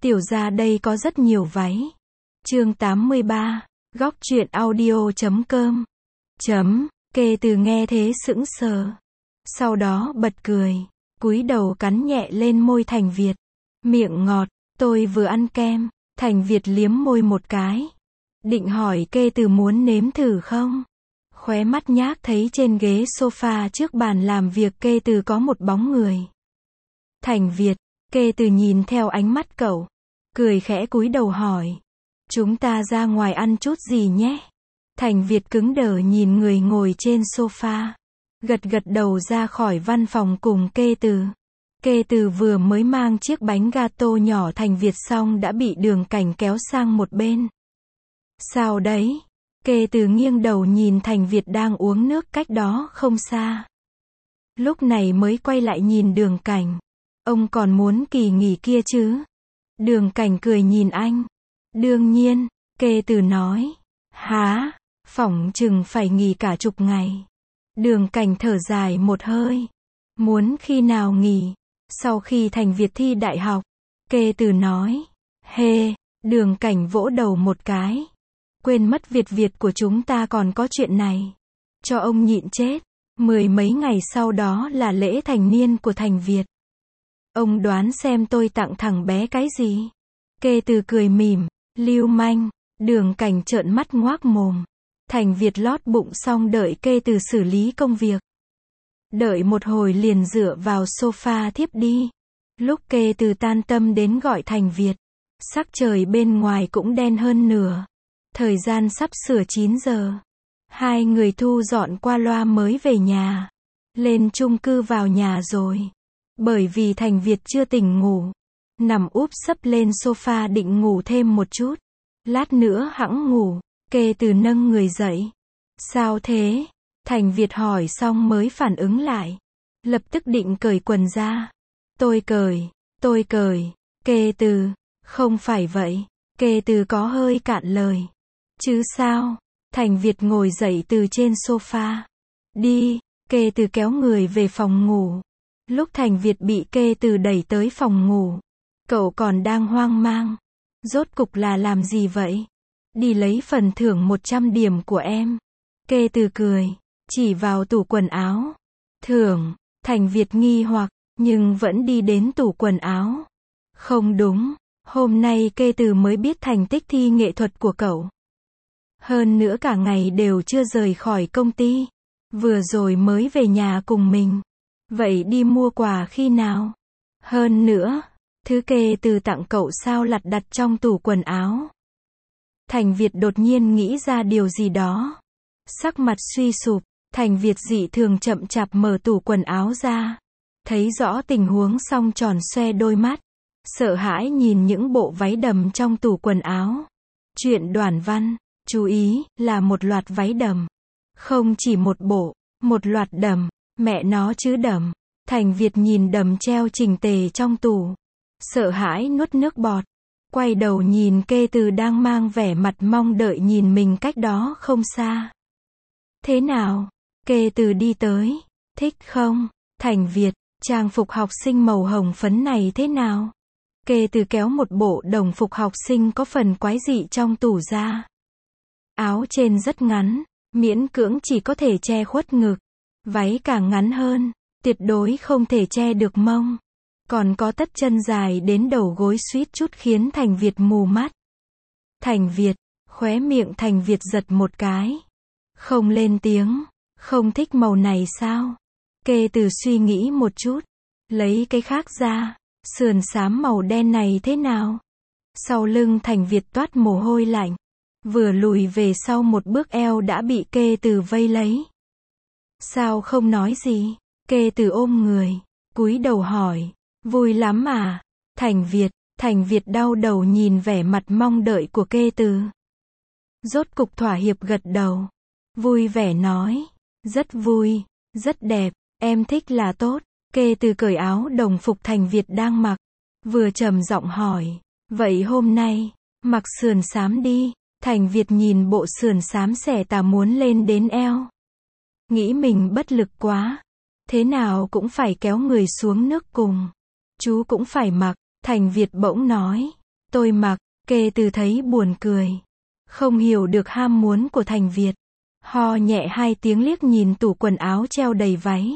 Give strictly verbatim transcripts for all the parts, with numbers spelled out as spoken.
Tiểu gia đây có rất nhiều váy. Chương tám mươi ba, góc truyện audio chấm com. Chấm, Kê Từ nghe thế sững sờ. Sau đó bật cười, cúi đầu cắn nhẹ lên môi Thành Việt. Miệng ngọt, tôi vừa ăn kem. Thành Việt liếm môi một cái. Định hỏi Kê Từ muốn nếm thử không? Khóe mắt nhác thấy trên ghế sofa trước bàn làm việc Kê Từ có một bóng người. Thành Việt, Kê Từ nhìn theo ánh mắt cậu. Cười khẽ cúi đầu hỏi. Chúng ta ra ngoài ăn chút gì nhé? Thành Việt cứng đờ nhìn người ngồi trên sofa. Gật gật đầu ra khỏi văn phòng cùng Kê Từ. Kê Từ vừa mới mang chiếc bánh gato nhỏ Thành Việt xong đã bị Đường Cảnh kéo sang một bên. Sao đấy? Kê Từ nghiêng đầu nhìn Thành Việt đang uống nước cách đó không xa. Lúc này mới quay lại nhìn Đường Cảnh. Ông còn muốn kỳ nghỉ kia chứ? Đường Cảnh cười nhìn anh. Đương nhiên, Kê Từ nói. Hả? Phỏng chừng phải nghỉ cả chục ngày. Đường Cảnh thở dài một hơi. Muốn khi nào nghỉ? Sau khi Thành Việt thi đại học. Kê Từ nói. Hê, Đường Cảnh vỗ đầu một cái. Quên mất Việt Việt của chúng ta còn có chuyện này. Cho ông nhịn chết. Mười mấy ngày sau đó là lễ thành niên của Thành Việt. Ông đoán xem tôi tặng thằng bé cái gì? Kê Từ cười mỉm. Lưu manh. Đường Cảnh trợn mắt ngoác mồm. Thành Việt lót bụng xong đợi Kê Từ xử lý công việc. Đợi một hồi liền dựa vào sofa thiếp đi. Lúc Kê Từ tan tâm đến gọi Thành Việt. Sắc trời bên ngoài cũng đen hơn nửa. Thời gian sắp sửa chín giờ. Hai người thu dọn qua loa mới về nhà. Lên chung cư vào nhà rồi. Bởi vì Thành Việt chưa tỉnh ngủ. Nằm úp sấp lên sofa định ngủ thêm một chút. Lát nữa hẵng ngủ. Kê Từ nâng người dậy. Sao thế? Thành Việt hỏi xong mới phản ứng lại. Lập tức định cởi quần ra. Tôi cởi, tôi cởi. Kê Từ, không phải vậy. Kê Từ có hơi cạn lời. Chứ sao? Thành Việt ngồi dậy từ trên sofa. Đi, Kê Từ kéo người về phòng ngủ. Lúc Thành Việt bị Kê Từ đẩy tới phòng ngủ. Cậu còn đang hoang mang. Rốt cục là làm gì vậy? Đi lấy phần thưởng một trăm điểm của em. Kê Từ cười, chỉ vào tủ quần áo. Thưởng, Thành Việt nghi hoặc, nhưng vẫn đi đến tủ quần áo. Không đúng, hôm nay Kê Từ mới biết thành tích thi nghệ thuật của cậu. Hơn nữa cả ngày đều chưa rời khỏi công ty. Vừa rồi mới về nhà cùng mình. Vậy đi mua quà khi nào? Hơn nữa, thứ Kê Từ tặng cậu sao lặt đặt trong tủ quần áo? Thành Việt đột nhiên nghĩ ra điều gì đó. Sắc mặt suy sụp, Thành Việt dị thường chậm chạp mở tủ quần áo ra. Thấy rõ tình huống xong tròn xoe đôi mắt. Sợ hãi nhìn những bộ váy đầm trong tủ quần áo. Chuyện Đoàn Văn, chú ý, là một loạt váy đầm. Không chỉ một bộ, một loạt đầm, mẹ nó chứ đầm. Thành Việt nhìn đầm treo chỉnh tề trong tủ. Sợ hãi nuốt nước bọt. Quay đầu nhìn Kê Từ đang mang vẻ mặt mong đợi nhìn mình cách đó không xa. Thế nào? Kê Từ đi tới. Thích không? Thành Việt, trang phục học sinh màu hồng phấn này thế nào? Kê Từ kéo một bộ đồng phục học sinh có phần quái dị trong tủ ra. Áo trên rất ngắn, miễn cưỡng chỉ có thể che khuất ngực. Váy càng ngắn hơn, tuyệt đối không thể che được mông. Còn có tất chân dài đến đầu gối suýt chút khiến Thành Việt mù mắt. Thành Việt, khóe miệng Thành Việt giật một cái. Không lên tiếng, không thích màu này sao? Kê Từ suy nghĩ một chút, lấy cái khác ra, sườn xám màu đen này thế nào? Sau lưng Thành Việt toát mồ hôi lạnh, vừa lùi về sau một bước eo đã bị Kê Từ vây lấy. Sao không nói gì? Kê Từ ôm người, cúi đầu hỏi. Vui lắm à? Thành Việt, Thành Việt đau đầu nhìn vẻ mặt mong đợi của Kê Từ. Rốt cục thỏa hiệp gật đầu. Vui vẻ nói. Rất vui, rất đẹp, em thích là tốt. Kê Từ cởi áo đồng phục Thành Việt đang mặc. Vừa trầm giọng hỏi. Vậy hôm nay, mặc sườn xám đi. Thành Việt nhìn bộ sườn xám xẻ tà muốn lên đến eo. Nghĩ mình bất lực quá. Thế nào cũng phải kéo người xuống nước cùng. Chú cũng phải mặc. Thành Việt bỗng nói. Tôi mặc, kê từ thấy buồn cười. Không hiểu được ham muốn của Thành Việt. Ho nhẹ hai tiếng liếc nhìn tủ quần áo treo đầy váy.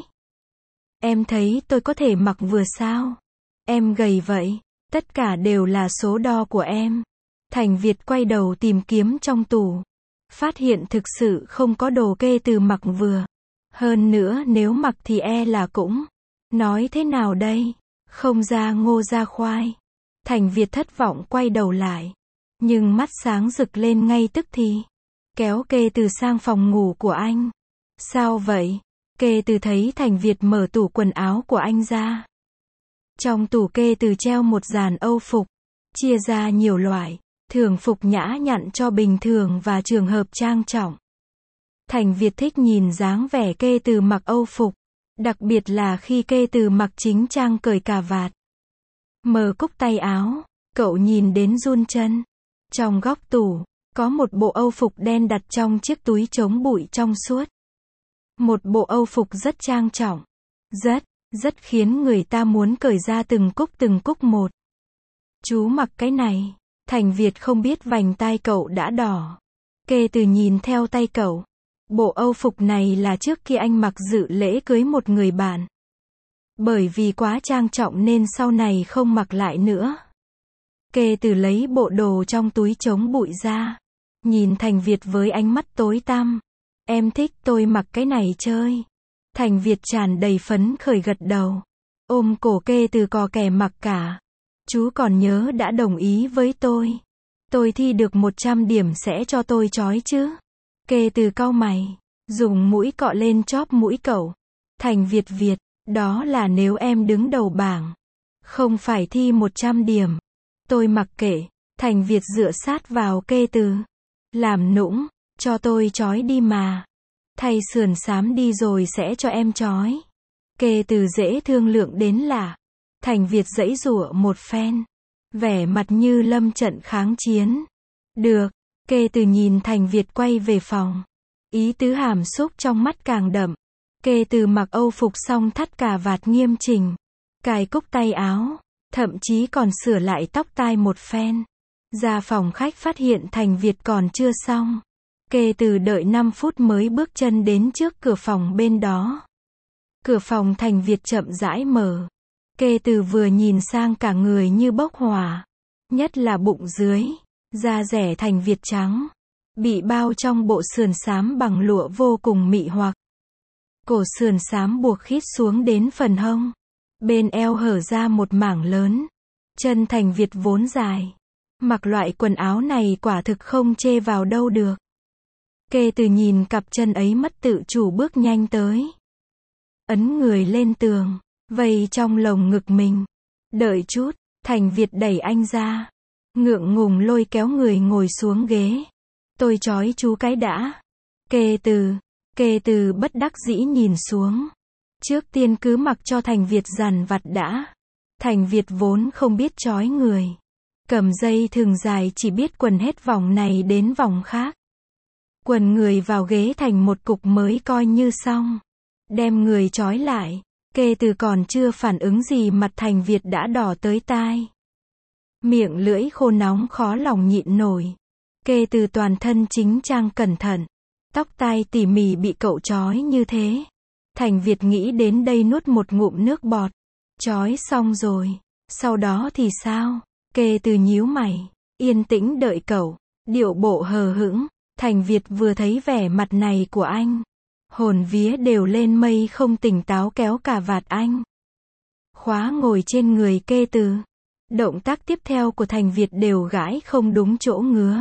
Em thấy tôi có thể mặc vừa sao? Em gầy vậy. Tất cả đều là số đo của em. Thành Việt quay đầu tìm kiếm trong tủ. Phát hiện thực sự không có đồ kê từ mặc vừa. Hơn nữa nếu mặc thì e là cũng. Nói thế nào đây? Không ra ngô ra khoai. Thành Việt thất vọng quay đầu lại. Nhưng mắt sáng rực lên ngay tức thì. Kéo kê từ sang phòng ngủ của anh. Sao vậy? Kê từ thấy Thành Việt mở tủ quần áo của anh ra. Trong tủ kê từ treo một dàn âu phục. Chia ra nhiều loại. Thường phục nhã nhặn cho bình thường và trường hợp trang trọng. Thành Việt thích nhìn dáng vẻ kê từ mặc âu phục. Đặc biệt là khi kê từ mặc chính trang cởi cà vạt. Mở cúc tay áo. Cậu nhìn đến run chân. Trong góc tủ, có một bộ âu phục đen đặt trong chiếc túi chống bụi trong suốt. Một bộ âu phục rất trang trọng. Rất, rất khiến người ta muốn cởi ra từng cúc từng cúc một. Chú mặc cái này. Thành Việt không biết vành tai cậu đã đỏ. Kê từ nhìn theo tay cậu. Bộ âu phục này là trước khi anh mặc dự lễ cưới một người bạn. Bởi vì quá trang trọng nên sau này không mặc lại nữa. Kê từ lấy bộ đồ trong túi chống bụi ra. Nhìn Thành Việt với ánh mắt tối tăm. Em thích tôi mặc cái này chơi. Thành Việt tràn đầy phấn khởi gật đầu. Ôm cổ Kê từ cò kè mặc cả. Chú còn nhớ đã đồng ý với tôi. Tôi thi được một trăm điểm sẽ cho tôi trói chứ. Kê từ cau mày. Dùng mũi cọ lên chóp mũi cậu. Thành Việt Việt. Đó là nếu em đứng đầu bảng. Không phải thi một trăm điểm. Tôi mặc kệ. Thành Việt dựa sát vào Kê từ. Làm nũng. Cho tôi trói đi mà. Thay sườn xám đi rồi sẽ cho em trói. Kê từ dễ thương lượng đến lạ. Thành Việt giãy giụa một phen. Vẻ mặt như lâm trận kháng chiến. Được. Kê từ nhìn Thành Việt quay về phòng. Ý tứ hàm xúc trong mắt càng đậm. Kê từ mặc âu phục xong thắt cà vạt nghiêm chỉnh. Cài cúc tay áo. Thậm chí còn sửa lại tóc tai một phen. Ra phòng khách phát hiện Thành Việt còn chưa xong. Kê từ đợi năm phút mới bước chân đến trước cửa phòng bên đó. Cửa phòng Thành Việt chậm rãi mở. Kê từ vừa nhìn sang cả người như bốc hỏa. Nhất là bụng dưới. Da dẻ Thành Việt trắng. Bị bao trong bộ sườn xám bằng lụa vô cùng mị hoặc. Cổ sườn xám buộc khít xuống đến phần hông. Bên eo hở ra một mảng lớn. Chân Thành Việt vốn dài. Mặc loại quần áo này quả thực không chê vào đâu được. Kê từ nhìn cặp chân ấy mất tự chủ bước nhanh tới. Ấn người lên tường. Vây trong lồng ngực mình. Đợi chút. Thành Việt đẩy anh ra. Ngượng ngùng lôi kéo người ngồi xuống ghế. Tôi trói chú cái đã. Kê từ. Kê từ bất đắc dĩ nhìn xuống. Trước tiên cứ mặc cho Thành Việt dằn vặt đã. Thành Việt vốn không biết trói người. Cầm dây thừng dài chỉ biết quần hết vòng này đến vòng khác. Quần người vào ghế thành một cục mới coi như xong. Đem người trói lại. Kê từ còn chưa phản ứng gì mặt Thành Việt đã đỏ tới tai. Miệng lưỡi khô nóng khó lòng nhịn nổi. Kê từ toàn thân chính trang cẩn thận. Tóc tai tỉ mỉ bị cậu trói như thế. Thành Việt nghĩ đến đây nuốt một ngụm nước bọt. Trói xong rồi. Sau đó thì sao? Kê từ nhíu mày. Yên tĩnh đợi cậu. Điệu bộ hờ hững. Thành Việt vừa thấy vẻ mặt này của anh. Hồn vía đều lên mây không tỉnh táo kéo cả vạt anh. Khóa ngồi trên người Kê từ. Động tác tiếp theo của Thành Việt đều gãi không đúng chỗ ngứa.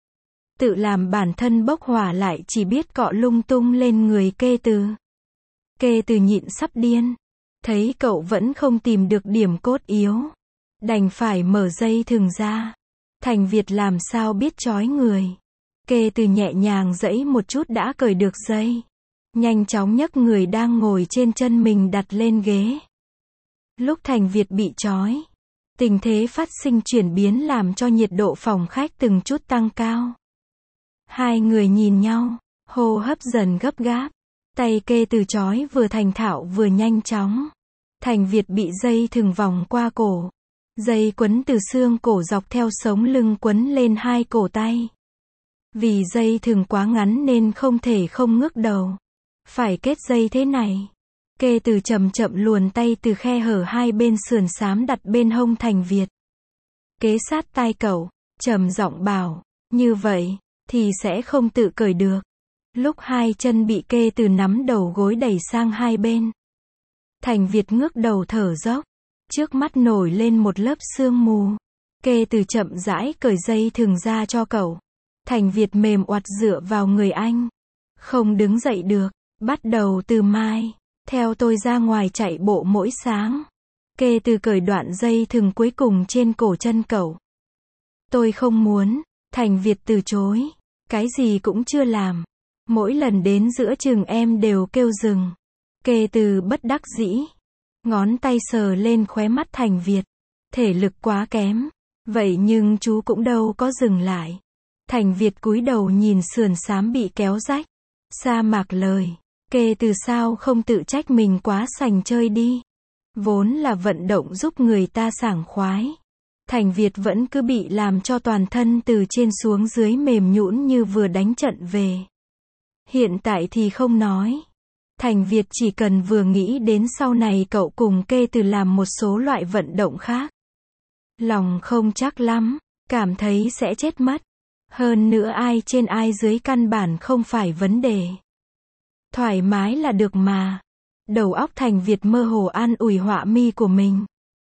Tự làm bản thân bốc hỏa lại chỉ biết cọ lung tung lên người Kê từ. Kê từ nhịn sắp điên. Thấy cậu vẫn không tìm được điểm cốt yếu. Đành phải mở dây thừng ra. Thành Việt làm sao biết trói người. Kê từ nhẹ nhàng giãy một chút đã cởi được dây. Nhanh chóng nhấc người đang ngồi trên chân mình đặt lên ghế. Lúc Thành Việt bị trói. Tình thế phát sinh chuyển biến làm cho nhiệt độ phòng khách từng chút tăng cao. Hai người nhìn nhau. Hô hấp dần gấp gáp. Tay Kê từ trói vừa thành thạo vừa nhanh chóng. Thành Việt bị dây thừng vòng qua cổ. Dây quấn từ xương cổ dọc theo sống lưng quấn lên hai cổ tay. Vì dây thừng quá ngắn nên không thể không ngước đầu. Phải kết dây thế này. Kê Từ chậm chậm luồn tay từ khe hở hai bên sườn xám đặt bên hông Thành Việt. Kế sát tai cậu, trầm giọng bảo, như vậy, thì sẽ không tự cởi được. Lúc hai chân bị Kê Từ nắm đầu gối đẩy sang hai bên. Thành Việt ngước đầu thở dốc. Trước mắt nổi lên một lớp sương mù. Kê Từ chậm rãi cởi dây thừng ra cho cậu. Thành Việt mềm oặt dựa vào người anh. Không đứng dậy được. Bắt đầu từ mai, theo tôi ra ngoài chạy bộ mỗi sáng. Kê Từ cởi đoạn dây thừng cuối cùng trên cổ chân cậu. Tôi không muốn. Thành Việt từ chối. Cái gì cũng chưa làm. Mỗi lần đến giữa chừng em đều kêu dừng. Kê Từ bất đắc dĩ. Ngón tay sờ lên khóe mắt Thành Việt. Thể lực quá kém. Vậy nhưng chú cũng đâu có dừng lại. Thành Việt cúi đầu nhìn sườn xám bị kéo rách. Sa mạc lời. Kê Từ sao không tự trách mình quá sành chơi đi. Vốn là vận động giúp người ta sảng khoái. Thành Việt vẫn cứ bị làm cho toàn thân từ trên xuống dưới mềm nhũn như vừa đánh trận về. Hiện tại thì không nói. Thành Việt chỉ cần vừa nghĩ đến sau này cậu cùng Kê Từ làm một số loại vận động khác. Lòng không chắc lắm, cảm thấy sẽ chết mất. Hơn nữa ai trên ai dưới căn bản không phải vấn đề. Thoải mái là được mà. Đầu óc Thành Việt mơ hồ an ủi họa mi của mình.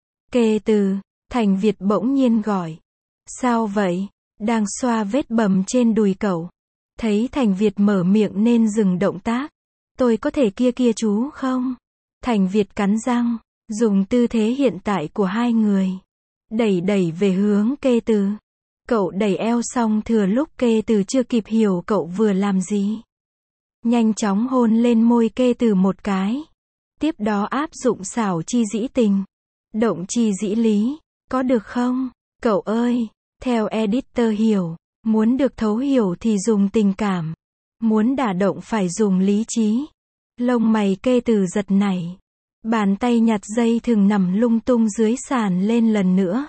Kê Từ, Thành Việt bỗng nhiên gọi. Sao vậy? Đang xoa vết bầm trên đùi cậu. Thấy Thành Việt mở miệng nên dừng động tác. Tôi có thể kia kia chú không? Thành Việt cắn răng, dùng tư thế hiện tại của hai người. Đẩy đẩy về hướng Kê Từ. Cậu đẩy eo xong thừa lúc Kê Từ chưa kịp hiểu cậu vừa làm gì. Nhanh chóng hôn lên môi Kê Từ một cái. Tiếp đó áp dụng xảo chi dĩ tình. Động chi dĩ lý. Có được không? Cậu ơi, theo editor hiểu, muốn được thấu hiểu thì dùng tình cảm. Muốn đả động phải dùng lý trí. Lông mày Kê Từ giật nảy. Bàn tay nhặt dây thừng nằm lung tung dưới sàn lên lần nữa.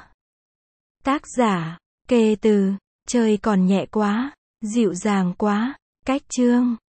Tác giả, Kê Từ, chơi còn nhẹ quá, dịu dàng quá, cách chương.